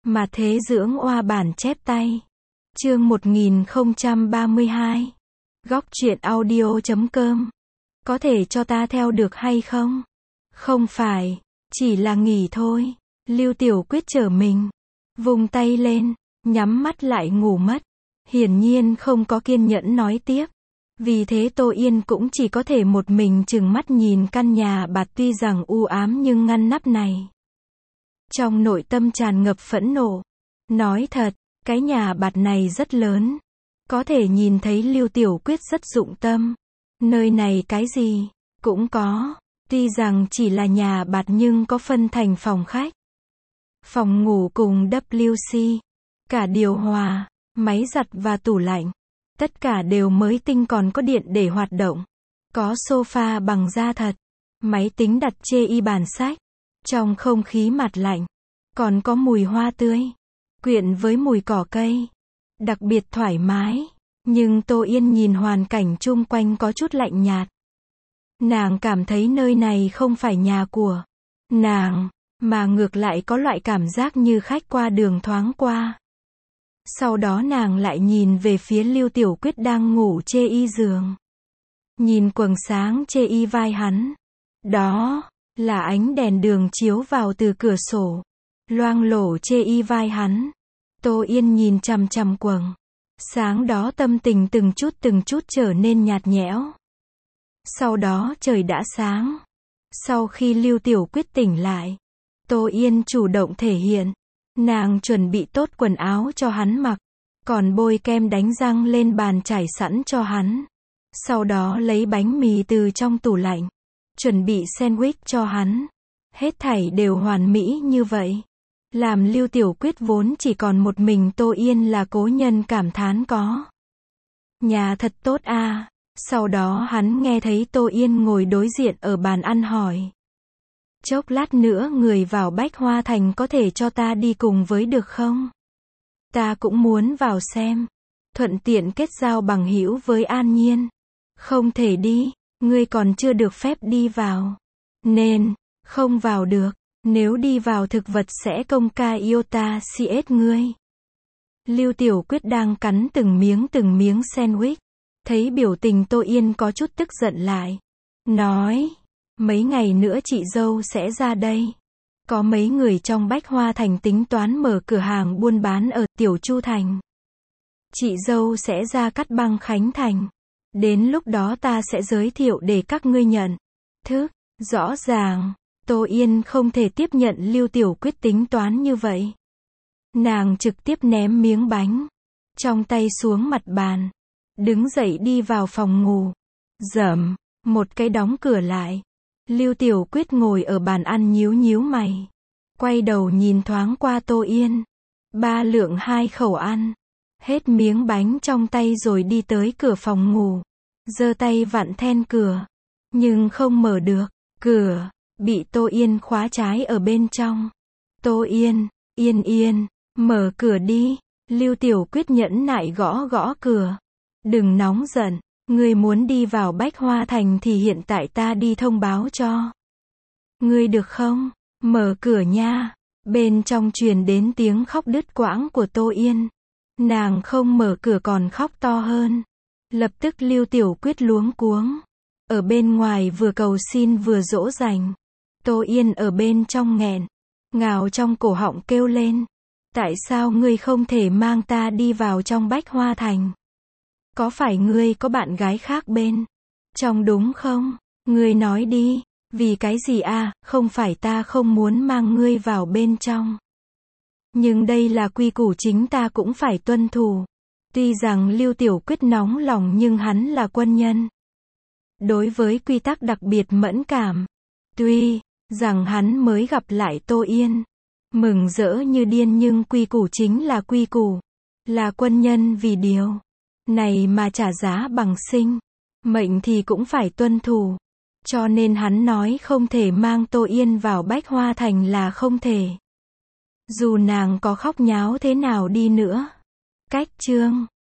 Mà thế dưỡng oa bản chép tay. Chương 1032. Góc truyện audio.com. Có thể cho ta theo được hay không? Không phải, chỉ là nghỉ thôi. Lưu Tiểu Quyết trở mình, vung tay lên, nhắm mắt lại ngủ mất. Hiển nhiên không có kiên nhẫn nói tiếp. Vì thế Tô Yên cũng chỉ có thể một mình chừng mắt nhìn căn nhà bạt tuy rằng u ám nhưng ngăn nắp này. Trong nội tâm tràn ngập phẫn nộ. Nói thật, cái nhà bạt này rất lớn. Có thể nhìn thấy Lưu Tiểu Quyết rất dụng tâm. Nơi này cái gì cũng có. Tuy rằng chỉ là nhà bạt nhưng có phân thành phòng khách, phòng ngủ cùng WC, cả điều hòa, máy giặt và tủ lạnh. Tất cả đều mới tinh còn có điện để hoạt động. Có sofa bằng da thật, máy tính đặt chê bàn sách. Trong không khí mát lạnh, còn có mùi hoa tươi, quyện với mùi cỏ cây. Đặc biệt thoải mái. Nhưng Tô Yên nhìn hoàn cảnh chung quanh có chút lạnh nhạt. Nàng cảm thấy nơi này không phải nhà của nàng, mà ngược lại có loại cảm giác như khách qua đường thoáng qua. Sau đó nàng lại nhìn về phía Lưu Tiểu Quyết đang ngủ chê giường. Nhìn quầng sáng chê vai hắn. Đó là ánh đèn đường chiếu vào từ cửa sổ, loang lổ chê vai hắn. Tô Yên nhìn chằm chằm quầng sáng đó, tâm tình từng chút trở nên nhạt nhẽo. Sau đó trời đã sáng. Sau khi Lưu Tiểu Quyết tỉnh lại, Tô Yên chủ động thể hiện. Nàng chuẩn bị tốt quần áo cho hắn mặc, còn bôi kem đánh răng lên bàn trải sẵn cho hắn. Sau đó lấy bánh mì từ trong tủ lạnh, chuẩn bị sandwich cho hắn. Hết thảy đều hoàn mỹ như vậy. Làm Lưu Tiểu Quyết vốn chỉ còn một mình Tô Yên là cố nhân cảm thán có nhà thật tốt a. Sau đó hắn nghe thấy Tô Yên ngồi đối diện ở bàn ăn hỏi. Chốc lát nữa người vào Bách Hoa Thành có thể cho ta đi cùng với được không? Ta cũng muốn vào xem. Thuận tiện kết giao bằng hữu với An Nhiên. Không thể đi, ngươi còn chưa được phép đi vào. Nên, không vào được. Nếu đi vào thực vật sẽ công ca yêu ta CS ngươi. Lưu Tiểu Quyết đang cắn từng miếng sandwich. Thấy biểu tình Tô Yên có chút tức giận lại. Nói, mấy ngày nữa chị dâu sẽ ra đây. Có mấy người trong Bách Hoa Thành tính toán mở cửa hàng buôn bán ở Tiểu Chu Thành. Chị dâu sẽ ra Cát Băng Khánh Thành. Đến lúc đó ta sẽ giới thiệu để các ngươi nhận thức. Rõ ràng, Tô Yên không thể tiếp nhận Lưu Tiểu Quyết tính toán như vậy. Nàng trực tiếp ném miếng bánh trong tay xuống mặt bàn, đứng dậy đi vào phòng ngủ. Dầm, một cái đóng cửa lại. Lưu Tiểu Quyết ngồi ở bàn ăn nhíu mày. Quay đầu nhìn thoáng qua Tô Yên. 3 lượng 2 khẩu ăn. Hết miếng bánh trong tay rồi đi tới cửa phòng ngủ. Giơ tay vặn then cửa. Nhưng không mở được. Cửa bị Tô Yên khóa trái ở bên trong. Tô Yên, Yên, mở cửa đi. Lưu Tiểu Quyết nhẫn nại gõ cửa. Đừng nóng giận, ngươi muốn đi vào Bách Hoa Thành thì hiện tại ta đi thông báo cho ngươi được không? Mở cửa nha. Bên trong truyền đến tiếng khóc đứt quãng của Tô Yên. Nàng không mở cửa còn khóc to hơn. Lập tức Lưu Tiểu Quyết luống cuống. Ở bên ngoài vừa cầu xin vừa dỗ dành. Tô Yên ở bên trong nghẹn ngào trong cổ họng kêu lên. Tại sao ngươi không thể mang ta đi vào trong Bách Hoa Thành? Có phải ngươi có bạn gái khác bên trong đúng không? Ngươi nói đi, vì cái gì à? Không phải ta không muốn mang ngươi vào bên trong. Nhưng đây là quy củ chính ta cũng phải tuân thủ. Tuy rằng Lưu Tiểu Quyết nóng lòng nhưng hắn là quân nhân. Đối với quy tắc đặc biệt mẫn cảm. Tuy rằng hắn mới gặp lại Tô Yên, mừng rỡ như điên nhưng quy củ chính là quy củ. Là quân nhân vì điều này mà trả giá bằng sinh mệnh thì cũng phải tuân thủ. Cho nên hắn nói không thể mang Tô Yên vào Bách Hoa Thành là không thể. Dù nàng có khóc nháo thế nào đi nữa. Cách chương